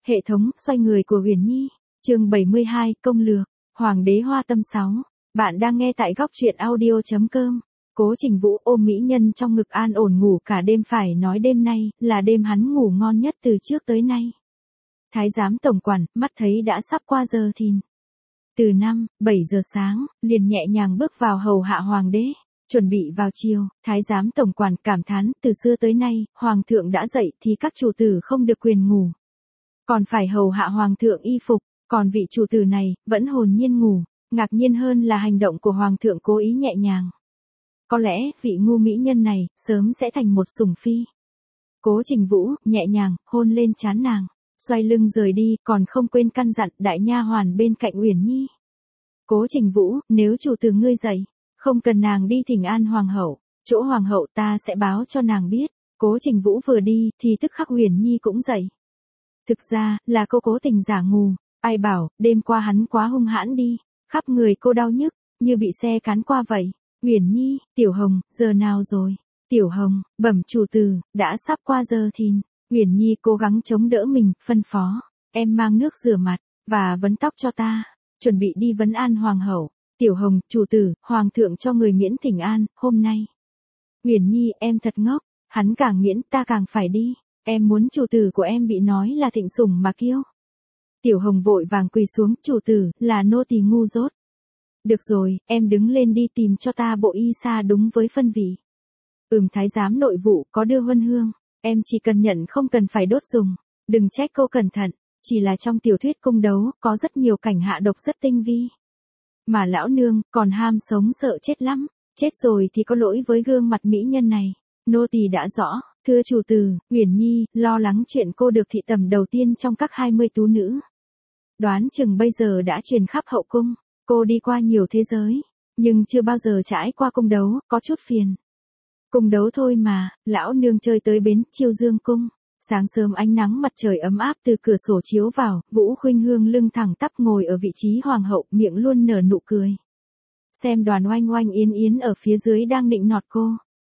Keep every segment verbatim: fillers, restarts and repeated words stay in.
Hệ thống xoay người của Uyển Nhi, chương bảy mươi hai, công lược, Hoàng đế Hoa Tâm sáu. Bạn đang nghe tại góc truyện audio chấm com. Cố Trình Vũ ôm mỹ nhân trong ngực an ổn ngủ cả đêm, phải nói đêm nay là đêm hắn ngủ ngon nhất từ trước tới nay. Thái giám tổng quản mắt thấy đã sắp qua giờ thìn. Từ năm, bảy giờ sáng, liền nhẹ nhàng bước vào hầu hạ hoàng đế, chuẩn bị vào chiều. Thái giám tổng quản cảm thán, từ xưa tới nay, hoàng thượng đã dậy thì các chủ tử không được quyền ngủ, còn phải hầu hạ hoàng thượng y phục, còn vị chủ tử này vẫn hồn nhiên ngủ. Ngạc nhiên hơn là hành động của hoàng thượng cố ý nhẹ nhàng. Có lẽ vị ngu mỹ nhân này sớm sẽ thành một sủng phi. Cố Trình Vũ nhẹ nhàng hôn lên trán nàng, xoay lưng rời đi, còn không quên căn dặn đại nha hoàn bên cạnh Uyển Nhi. Cố Trình Vũ, nếu chủ tử ngươi dậy, không cần nàng đi thỉnh an hoàng hậu, chỗ hoàng hậu ta sẽ báo cho nàng biết. Cố Trình Vũ vừa đi thì tức khắc Uyển Nhi cũng dậy. Thực ra là cô cố tình giả ngu, ai bảo đêm qua hắn quá hung hãn đi, khắp người cô đau nhức như bị xe cán qua vậy. Uyển Nhi, Tiểu Hồng, giờ nào rồi? Tiểu Hồng, bẩm chủ tử, đã sắp qua giờ thìn. Uyển Nhi cố gắng chống đỡ mình, phân phó, em mang nước rửa mặt và vấn tóc cho ta, chuẩn bị đi vấn an hoàng hậu. Tiểu Hồng, chủ tử, hoàng thượng cho người miễn thỉnh an hôm nay. Uyển Nhi, em thật ngốc, hắn càng miễn ta càng phải đi, em muốn chủ tử của em bị nói là thịnh sủng mà kiêu. Tiểu Hồng vội vàng quỳ xuống, chủ tử, là nô tỳ ngu dốt. Được rồi, em đứng lên đi tìm cho ta bộ y sa đúng với phân vị. Ừm, thái giám nội vụ có đưa huân hương, em chỉ cần nhận không cần phải đốt dùng, đừng trách cô cẩn thận, chỉ là trong tiểu thuyết cung đấu có rất nhiều cảnh hạ độc rất tinh vi. Mà lão nương còn ham sống sợ chết lắm, chết rồi thì có lỗi với gương mặt mỹ nhân này. Nô tỳ đã rõ, thưa chủ tử. Uyển Nhi lo lắng chuyện cô được thị tẩm đầu tiên trong các hai mươi tú nữ. Đoán chừng bây giờ đã truyền khắp hậu cung, cô đi qua nhiều thế giới, nhưng chưa bao giờ trải qua cung đấu, có chút phiền. Cung đấu thôi mà, lão nương chơi tới bến Chiêu Dương cung. Sáng sớm ánh nắng mặt trời ấm áp từ cửa sổ chiếu vào, Vũ Khuynh Hương lưng thẳng tắp ngồi ở vị trí hoàng hậu, miệng luôn nở nụ cười. Xem Đoàn Oanh Oanh Yến Yến ở phía dưới đang nịnh nọt cô.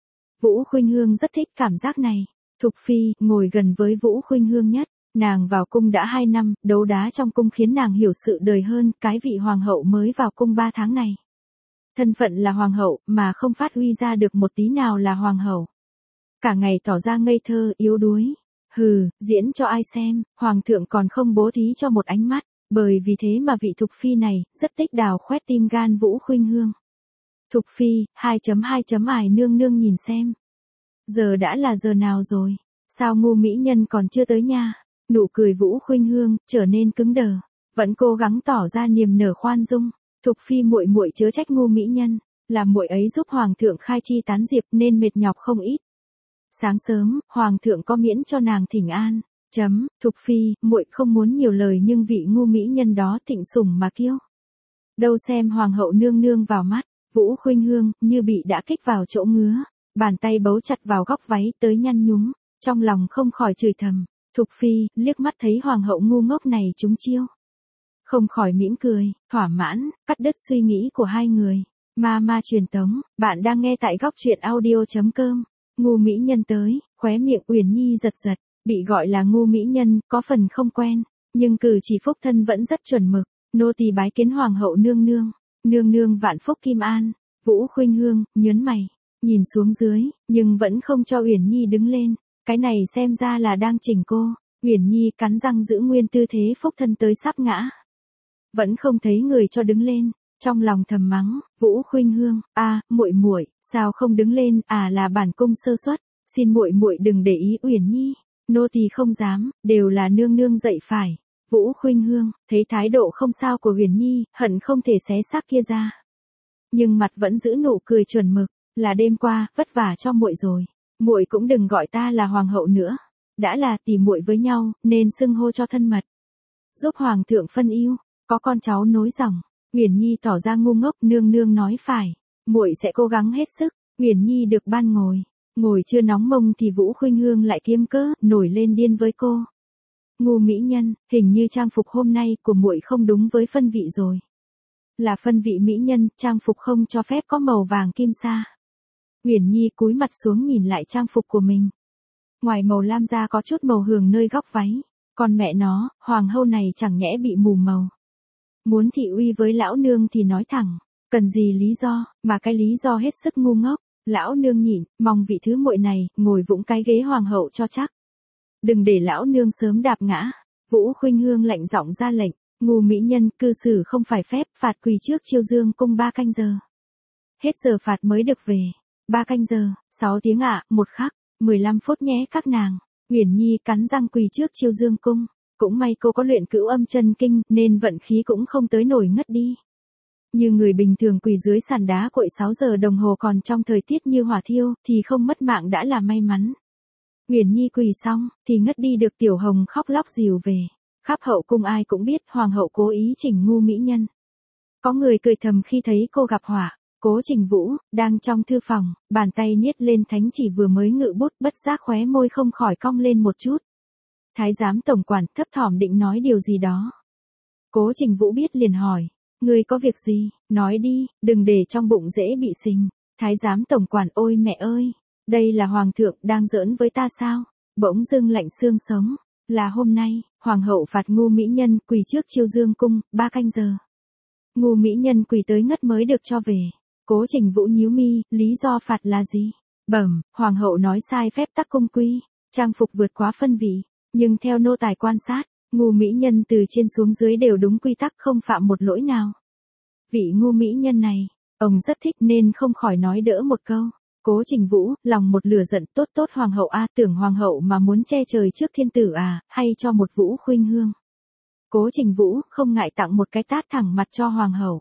Vũ Khuynh Hương rất thích cảm giác này. Thục Phi ngồi gần với Vũ Khuynh Hương nhất. Nàng vào cung đã hai năm, đấu đá trong cung khiến nàng hiểu sự đời hơn. Cái vị hoàng hậu mới vào cung ba tháng này, thân phận là hoàng hậu mà không phát huy ra được một tí nào là hoàng hậu. Cả ngày tỏ ra ngây thơ, yếu đuối. Hừ, diễn cho ai xem, hoàng thượng còn không bố thí cho một ánh mắt. Bởi vì thế mà vị Thục Phi này rất thích đào khoét tim gan Vũ Khuynh Hương. Thục Phi, hai chấm hai chấm ải nương nương nhìn xem. Giờ đã là giờ nào rồi? Sao ngu mỹ nhân còn chưa tới nha? Nụ cười Vũ Khuynh Hương trở nên cứng đờ, vẫn cố gắng tỏ ra niềm nở khoan dung. Thục Phi muội muội chớ trách ngu mỹ nhân, là muội ấy giúp hoàng thượng khai chi tán diệp nên mệt nhọc không ít. Sáng sớm, hoàng thượng có miễn cho nàng thỉnh an. Chấm, Thục Phi, muội không muốn nhiều lời nhưng vị ngu mỹ nhân đó thịnh sủng mà kiêu. Đâu xem hoàng hậu nương nương vào mắt. Vũ Khuynh Hương như bị đã kích vào chỗ ngứa, bàn tay bấu chặt vào góc váy tới nhăn nhúm, trong lòng không khỏi chửi thầm. Thục Phi liếc mắt thấy hoàng hậu ngu ngốc này trúng chiêu, không khỏi mỉm cười, thỏa mãn, cắt đứt suy nghĩ của hai người. Ma ma truyền tống, bạn đang nghe tại góc truyện audio chấm com. Ngu mỹ nhân tới, khóe miệng Uyển Nhi giật giật, bị gọi là ngu mỹ nhân có phần không quen, nhưng cử chỉ phúc thân vẫn rất chuẩn mực. Nô tỳ bái kiến hoàng hậu nương nương. Nương nương vạn phúc kim an. Vũ Khuynh Hương nhớn mày, nhìn xuống dưới, nhưng vẫn không cho Uyển Nhi đứng lên. Cái này xem ra là đang chỉnh cô. Uyển Nhi cắn răng giữ nguyên tư thế phúc thân tới sắp ngã, vẫn không thấy người cho đứng lên, trong lòng thầm mắng. Vũ Khuynh Hương, a, à, muội muội, sao không đứng lên? À, là bản cung sơ suất, xin muội muội đừng để ý. Uyển Nhi, nô tỳ không dám, đều là nương nương dạy phải. Vũ Khuynh Hương thấy thái độ không sao của Uyển Nhi, hận không thể xé xác kia ra, nhưng mặt vẫn giữ nụ cười chuẩn mực. Là đêm qua vất vả cho muội rồi, muội cũng đừng gọi ta là hoàng hậu nữa, đã là tỷ muội với nhau nên xưng hô cho thân mật, giúp hoàng thượng phân ưu, có con cháu nối dòng. Uyển Nhi tỏ ra ngu ngốc. Nương nương nói phải, muội sẽ cố gắng hết sức. Uyển Nhi được ban ngồi, ngồi chưa nóng mông thì Vũ Khuynh Hương lại kiếm cớ nổi lên điên với cô. Ngu mỹ nhân, hình như trang phục hôm nay của muội không đúng với phân vị rồi. Là phân vị mỹ nhân, trang phục không cho phép có màu vàng kim sa. Uyển Nhi cúi mặt xuống nhìn lại trang phục của mình. Ngoài màu lam ra có chút màu hường nơi góc váy, Còn mẹ nó, hoàng hậu này chẳng nhẽ bị mù màu. Muốn thị uy với lão nương thì nói thẳng, cần gì lý do, mà cái lý do hết sức ngu ngốc. Lão nương nhịn, mong vị thứ muội này, ngồi vũng cái ghế hoàng hậu cho chắc. Đừng để lão nương sớm đạp ngã. Vũ Khuynh Hương lạnh giọng ra lệnh, ngu mỹ nhân cư xử không phải phép, phạt quỳ trước Chiêu Dương cung ba canh giờ. Hết giờ phạt mới được về. Ba canh giờ, sáu tiếng ạ, một khắc, mười lăm phút nhé các nàng. Uyển Nhi cắn răng quỳ trước Chiêu Dương cung, cũng may cô có luyện cửu âm chân kinh nên vận khí cũng không tới nổi ngất đi. Như người bình thường quỳ dưới sàn đá cội sáu giờ đồng hồ còn trong thời tiết như hỏa thiêu thì không mất mạng đã là may mắn. Uyển Nhi quỳ xong thì ngất đi được Tiểu Hồng khóc lóc dìu về. Khắp hậu cung ai cũng biết hoàng hậu cố ý chỉnh ngu mỹ nhân. Có người cười thầm khi thấy cô gặp họa. Cố Trình Vũ, đang trong thư phòng, bàn tay niết lên thánh chỉ vừa mới ngự bút bất giác khóe môi không khỏi cong lên một chút. Thái giám tổng quản thấp thỏm định nói điều gì đó. Cố Trình Vũ biết liền hỏi, ngươi có việc gì, nói đi, đừng để trong bụng dễ bị sình. Thái giám tổng quản ôi mẹ ơi, đây là hoàng thượng đang giỡn với ta sao? Bỗng dưng lạnh xương sống, là hôm nay, hoàng hậu phạt ngu mỹ nhân quỳ trước Chiêu Dương cung, ba canh giờ. Ngu mỹ nhân quỳ tới ngất mới được cho về. Cố Trình Vũ nhíu mi, lý do phạt là gì? Bẩm, hoàng hậu nói sai phép tắc cung quy, trang phục vượt quá phân vị, nhưng theo nô tài quan sát, ngu mỹ nhân từ trên xuống dưới đều đúng quy tắc không phạm một lỗi nào. Vị ngu mỹ nhân này, ông rất thích nên không khỏi nói đỡ một câu. Cố Trình Vũ, lòng một lửa giận tốt tốt hoàng hậu a, tưởng hoàng hậu mà muốn che trời trước thiên tử à, hay cho một Vũ Khuynh Hương. Cố Trình Vũ không ngại tặng một cái tát thẳng mặt cho hoàng hậu.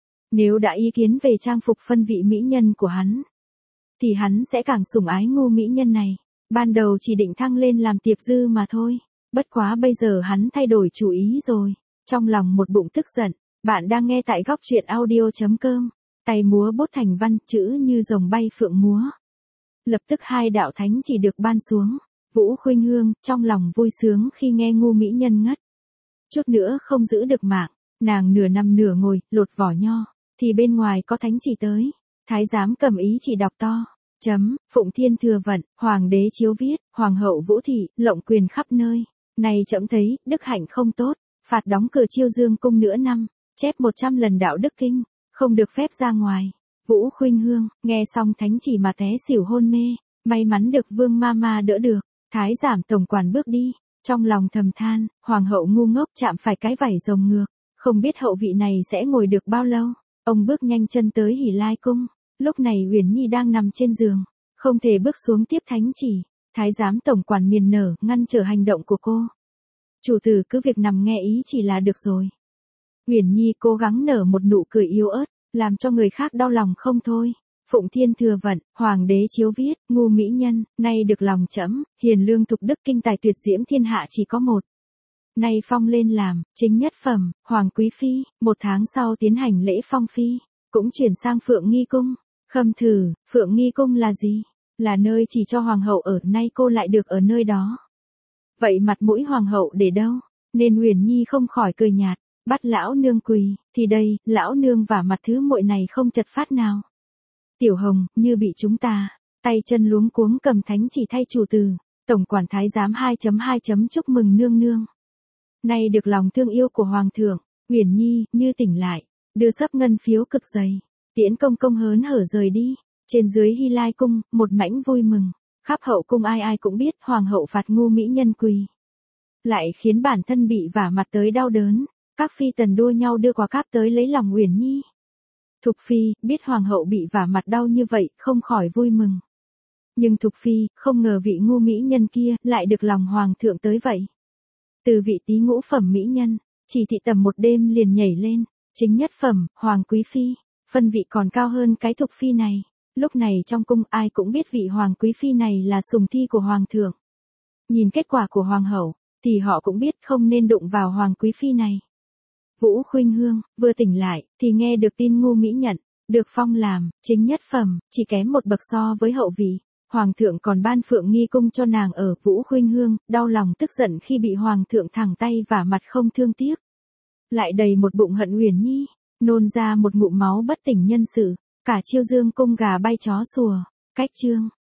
Nếu đã ý kiến về trang phục phân vị mỹ nhân của hắn, thì hắn sẽ càng sủng ái ngu mỹ nhân này. Ban đầu chỉ định thăng lên làm tiệp dư mà thôi. Bất quá bây giờ hắn thay đổi chủ ý rồi. Trong lòng một bụng tức giận, bạn đang nghe tại góc truyện audio chấm com. Tay múa bút thành văn chữ như rồng bay phượng múa. Lập tức hai đạo thánh chỉ được ban xuống. Vũ Khuynh Hương trong lòng vui sướng khi nghe ngu mỹ nhân ngất. Chút nữa không giữ được mạng, nàng nửa nằm nửa ngồi, lột vỏ nho. Thì bên ngoài có thánh chỉ tới. Thái giám cầm ý chỉ đọc to. Chấm, Phụng Thiên Thừa Vận, Hoàng đế chiếu viết, Hoàng hậu Vũ Thị, lộng quyền khắp nơi. Này trẫm thấy, đức hạnh không tốt, phạt đóng cửa Chiêu Dương cung nửa năm, chép một trăm lần đạo đức kinh, không được phép ra ngoài. Vũ Khuynh Hương, nghe xong thánh chỉ mà té xỉu hôn mê, may mắn được Vương Mama đỡ được. Thái giám tổng quản bước đi, trong lòng thầm than, Hoàng hậu ngu ngốc chạm phải cái vảy rồng ngược, không biết hậu vị này sẽ ngồi được bao lâu. Ông bước nhanh chân tới Hỉ Lai cung. Lúc này Uyển Nhi đang nằm trên giường, không thể bước xuống tiếp thánh chỉ. Thái giám tổng quản miền nở ngăn trở hành động của cô. Chủ tử cứ việc nằm nghe ý chỉ là được rồi. Uyển Nhi cố gắng nở một nụ cười yếu ớt, làm cho người khác đau lòng không thôi. Phụng Thiên Thừa Vận, Hoàng đế chiếu viết, ngu mỹ nhân, nay được lòng trẫm, hiền lương thục đức kinh tài tuyệt diễm thiên hạ chỉ có một. Nay phong lên làm, chính nhất phẩm, Hoàng Quý Phi, một tháng sau tiến hành lễ phong phi, cũng chuyển sang Phượng Nghi Cung. Khâm thử, Phượng Nghi Cung là gì? Là nơi chỉ cho hoàng hậu ở, nay cô lại được ở nơi đó. Vậy mặt mũi hoàng hậu để đâu? Nên Uyển Nhi không khỏi cười nhạt, bắt lão nương quỳ, thì đây, lão nương vả mặt thứ muội này không chật phát nào. Tiểu Hồng, như bị chúng ta, tay chân luống cuống cầm thánh chỉ thay chủ từ, tổng quản thái giám hai chấm hai chấm chúc mừng nương nương. Nay được lòng thương yêu của hoàng thượng, Uyển Nhi, như tỉnh lại, đưa sấp ngân phiếu cực dày. Tiễn công công hớn hở rời đi, trên dưới Hy Lai cung, một mảnh vui mừng, khắp hậu cung ai ai cũng biết hoàng hậu phạt ngu mỹ nhân quỳ. Lại khiến bản thân bị vả mặt tới đau đớn, các phi tần đua nhau đưa quà cáp tới lấy lòng Uyển Nhi. Thục Phi, biết hoàng hậu bị vả mặt đau như vậy, không khỏi vui mừng. Nhưng Thục Phi, không ngờ vị ngu mỹ nhân kia, lại được lòng hoàng thượng tới vậy. Từ vị tí ngũ phẩm mỹ nhân, chỉ thị tầm một đêm liền nhảy lên, chính nhất phẩm, Hoàng Quý Phi. Phân vị còn cao hơn cái Thục Phi này. Lúc này trong cung ai cũng biết vị Hoàng Quý Phi này là sùng thi của Hoàng thượng. Nhìn kết quả của Hoàng hậu, thì họ cũng biết không nên đụng vào Hoàng Quý Phi này. Vũ Khuynh Hương, vừa tỉnh lại, thì nghe được tin ngu mỹ nhận, được phong làm, chính nhất phẩm, chỉ kém một bậc so với hậu vị. Hoàng thượng còn ban Phượng Nghi cung cho nàng ở. Vũ Khuynh Hương, đau lòng tức giận khi bị Hoàng thượng thẳng tay vả mặt không thương tiếc. Lại đầy một bụng hận Uyển Nhi. Nôn ra một ngụm máu bất tỉnh nhân sự, cả Chiêu Dương cung gà bay chó sủa. Cách chương